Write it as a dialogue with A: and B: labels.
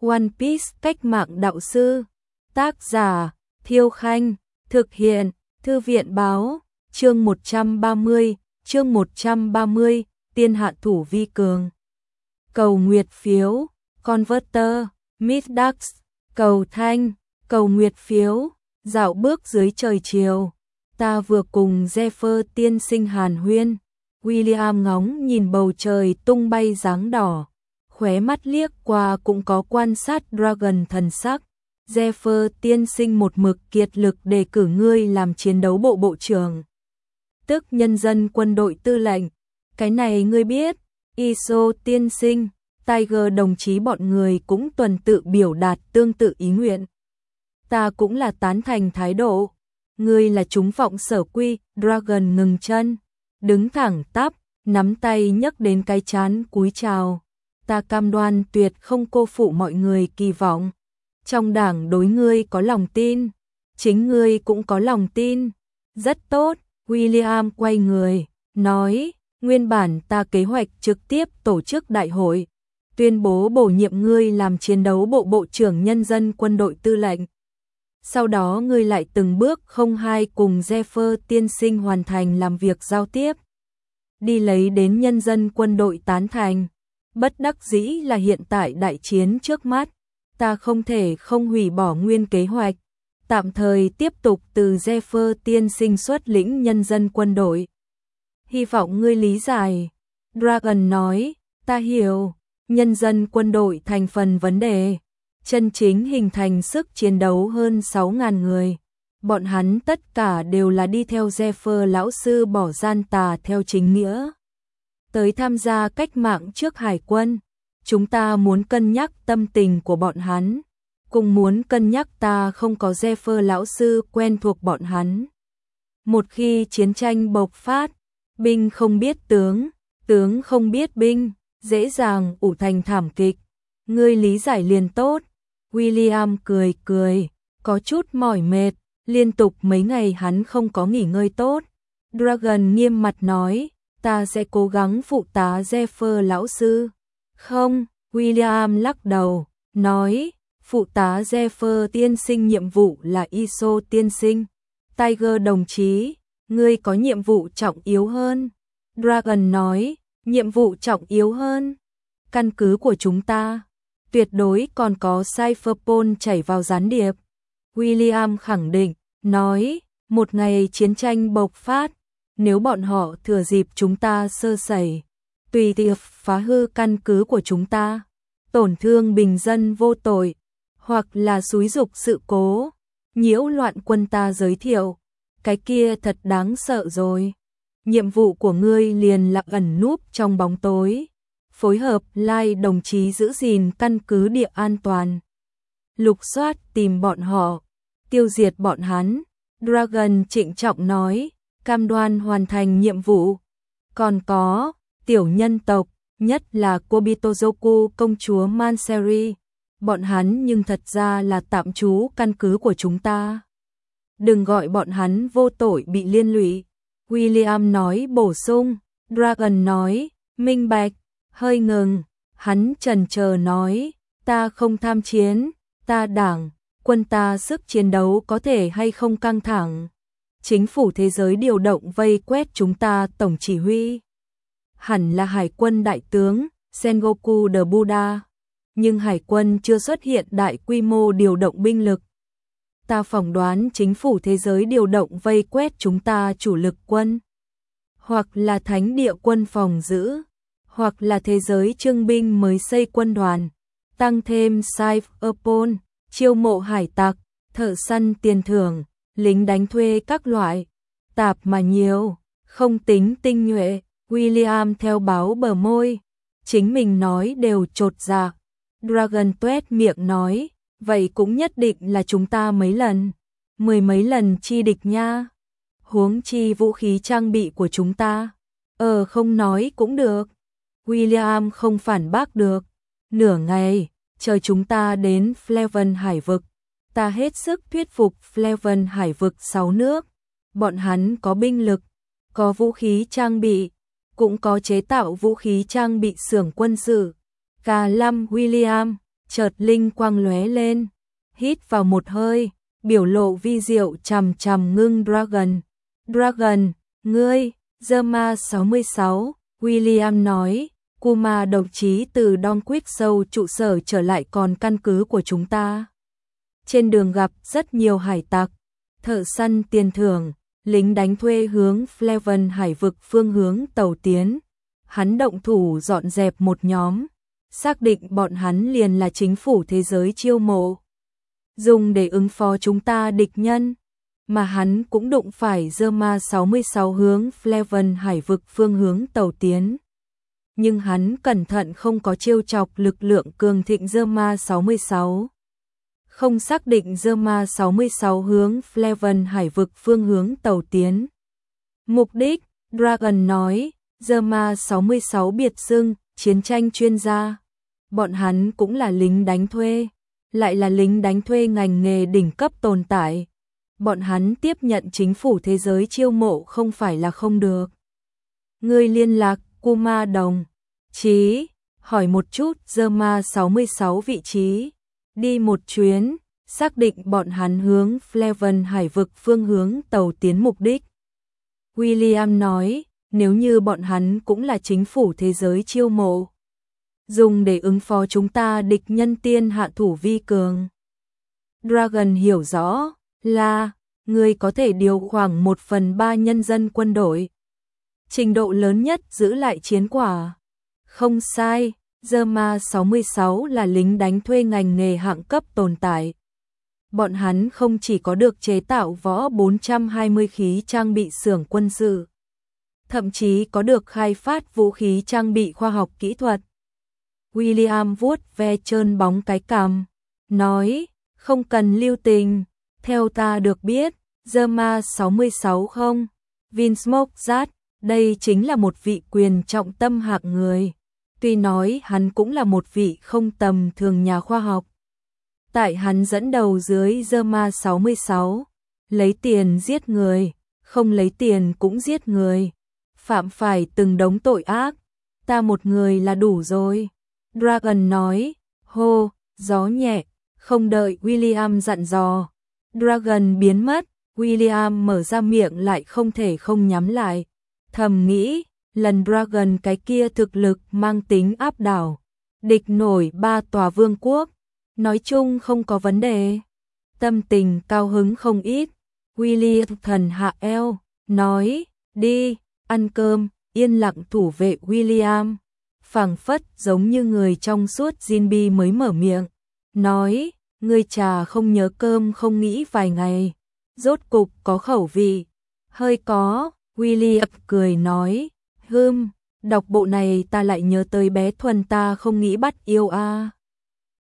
A: One Piece cách mạng đạo sư. Tác giả Thiêu Khanh. Thực hiện Thư viện Báo. Chương 130, Tiên hạ thủ vi cường. Cầu nguyệt phiếu, Converter, Midax, cầu thanh, cầu nguyệt phiếu, dạo bước dưới trời chiều. Ta vừa cùng Zephyr tiên sinh hàn huyên. William ngóng nhìn bầu trời tung bay dáng đỏ, khóe mắt liếc qua cũng có quan sát Dragon thần sắc. Zephyr tiên sinh một mực kiệt lực đề cử ngươi làm chiến đấu bộ bộ trưởng, tức nhân dân quân đội tư lệnh. Cái này ngươi biết. Iso tiên sinh, Tiger đồng chí bọn người cũng tuần tự biểu đạt tương tự ý nguyện. Ta cũng là tán thành thái độ. Ngươi là chúng vọng sở quy. Dragon ngừng chân, đứng thẳng tắp, nắm tay nhấc đến cái trán cúi chào. Ta cam đoan tuyệt không cô phụ mọi người kỳ vọng. Trong đảng đối ngươi có lòng tin, chính ngươi cũng có lòng tin. Rất tốt. William quay người, nói, nguyên bản ta kế hoạch trực tiếp tổ chức đại hội, tuyên bố bổ nhiệm ngươi làm chiến đấu bộ bộ trưởng nhân dân quân đội tư lệnh. Sau đó ngươi lại từng bước không hai cùng Zephyr tiên sinh hoàn thành làm việc giao tiếp, đi lấy đến nhân dân quân đội tán thành. Bất đắc dĩ là hiện tại đại chiến trước mắt, ta không thể không hủy bỏ nguyên kế hoạch, tạm thời tiếp tục từ Zephyr tiên sinh xuất lĩnh nhân dân quân đội. Hy vọng ngươi lý giải. Dragon nói, ta hiểu. Nhân dân quân đội thành phần vấn đề, chân chính hình thành sức chiến đấu hơn 6.000 người. Bọn hắn tất cả đều là đi theo Zephyr lão sư bỏ gian tà theo chính nghĩa, tới tham gia cách mạng trước hải quân. Chúng ta muốn cân nhắc tâm tình của bọn hắn, cùng muốn cân nhắc ta không có Zephyr lão sư quen thuộc bọn hắn. Một khi chiến tranh bộc phát, binh không biết tướng, tướng không biết binh, dễ dàng ủ thành thảm kịch. Ngươi lý giải liền tốt. William cười cười, có chút mỏi mệt, liên tục mấy ngày hắn không có nghỉ ngơi tốt. Dragon nghiêm mặt nói, ta sẽ cố gắng phụ tá Zephyr lão sư. Không, William lắc đầu, nói, phụ tá Zephyr tiên sinh nhiệm vụ là Iso tiên sinh. Tiger đồng chí, ngươi có nhiệm vụ trọng yếu hơn. Dragon nói, nhiệm vụ trọng yếu hơn. Căn cứ của chúng ta, tuyệt đối còn có Cypherpol chảy vào gián điệp. William khẳng định, nói, một ngày chiến tranh bộc phát, nếu bọn họ thừa dịp chúng ta sơ sẩy, tùy tiệc phá hư căn cứ của chúng ta, tổn thương bình dân vô tội, hoặc là xúi giục sự cố, nhiễu loạn quân ta giới thiệu, cái kia thật đáng sợ rồi. Nhiệm vụ của ngươi liền là ẩn núp trong bóng tối, phối hợp Lai đồng chí giữ gìn căn cứ địa an toàn, lục soát tìm bọn họ, tiêu diệt bọn hắn. Dragon trịnh trọng nói, cam đoan hoàn thành nhiệm vụ. Còn có, tiểu nhân tộc, nhất là Kobitozoku công chúa Manseri, bọn hắn nhưng thật ra là tạm trú căn cứ của chúng ta. Đừng gọi bọn hắn vô tội bị liên lụy. William nói bổ sung. Dragon nói, minh bạch. Hơi ngừng, hắn chần chờ nói, ta không tham chiến, ta đảng, quân ta sức chiến đấu có thể hay không căng thẳng. Chính phủ thế giới điều động vây quét chúng ta tổng chỉ huy hẳn là hải quân đại tướng Sengoku the Buddha, nhưng hải quân chưa xuất hiện đại quy mô điều động binh lực. Ta phỏng đoán chính phủ thế giới điều động vây quét chúng ta chủ lực quân, hoặc là thánh địa quân phòng giữ, hoặc là thế giới trưng binh mới xây quân đoàn, tăng thêm Cypherpol, chiêu mộ hải tặc, thợ săn tiền thưởng, lính đánh thuê các loại, tạp mà nhiều, không tính tinh nhuệ. William theo báo bờ môi, chính mình nói đều chột dạ. Dragon tuét miệng nói, vậy cũng nhất định là chúng ta mấy lần, mười mấy lần chi địch nha. Huống chi vũ khí trang bị của chúng ta. Không nói cũng được. William không phản bác được. Nửa ngày, chờ chúng ta đến Fleven hải vực. Ta hết sức thuyết phục Fleven hải vực 6 nước. Bọn hắn có binh lực, có vũ khí trang bị, cũng có chế tạo vũ khí trang bị xưởng quân sự. K5 William, chợt linh quang lóe lên, hít vào một hơi, biểu lộ vi diệu chằm chằm ngưng Dragon. Dragon, ngươi, Zerma 66, William nói, Kuma độc chí từ Donquist Sâu trụ sở trở lại còn căn cứ của chúng ta. Trên đường gặp rất nhiều hải tặc, thợ săn tiền thưởng, lính đánh thuê hướng Fleven hải vực phương hướng tàu tiến. Hắn động thủ dọn dẹp một nhóm, xác định bọn hắn liền là chính phủ thế giới chiêu mộ, dùng để ứng phó chúng ta địch nhân. Mà hắn cũng đụng phải Zerma 66 hướng Fleven hải vực phương hướng tàu tiến. Nhưng hắn cẩn thận không có trêu chọc lực lượng cường thịnh Zerma 66. Không xác định Zerma 66 hướng Fleven hải vực phương hướng tàu tiến. Mục đích, Dragon nói, Zerma 66 biệt xưng, chiến tranh chuyên gia. Bọn hắn cũng là lính đánh thuê, lại là lính đánh thuê ngành nghề đỉnh cấp tồn tại. Bọn hắn tiếp nhận chính phủ thế giới chiêu mộ không phải là không được. Người liên lạc, Kuma đồng chí, hỏi một chút Zerma 66 vị trí. Đi một chuyến, xác định bọn hắn hướng Fleven hải vực phương hướng tàu tiến mục đích. William nói, nếu như bọn hắn cũng là chính phủ thế giới chiêu mộ, dùng để ứng phó chúng ta địch nhân tiên hạ thủ vi cường. Dragon hiểu rõ là, người có thể điều khoảng 1/3 nhân dân quân đội. Trình độ lớn nhất giữ lại chiến quả. Không sai, Zerma 66 là lính đánh thuê ngành nghề hạng cấp tồn tại. Bọn hắn không chỉ có được chế tạo võ 420 khí trang bị xưởng quân sự, thậm chí có được khai phát vũ khí trang bị khoa học kỹ thuật. William vuốt ve trơn bóng cái cằm, nói, không cần lưu tình, theo ta được biết, Zerma 66 không, Vinsmoke Zat, đây chính là một vị quyền trọng tâm hạng người. Tuy nói hắn cũng là một vị không tầm thường nhà khoa học. Tại hắn dẫn đầu dưới Zerma 66, lấy tiền giết người, không lấy tiền cũng giết người, phạm phải từng đống tội ác, ta một người là đủ rồi. Dragon nói, hô, gió nhẹ, không đợi William dặn dò. Dragon biến mất, William mở ra miệng lại không thể không nhắm lại. Thầm nghĩ, lần Dragon cái kia thực lực mang tính áp đảo, địch nổi 3 tòa vương quốc, nói chung không có vấn đề. Tâm tình cao hứng không ít, William thần hạ eo, nói, đi, ăn cơm, yên lặng thủ vệ William. Phảng phất giống như người trong suốt Jinbi mới mở miệng, nói, ngươi trà không nhớ cơm không nghĩ vài ngày, rốt cục có khẩu vị. Hơi có, William cười nói, đọc bộ này ta lại nhớ tới bé Thuần ta không nghĩ bắt yêu a.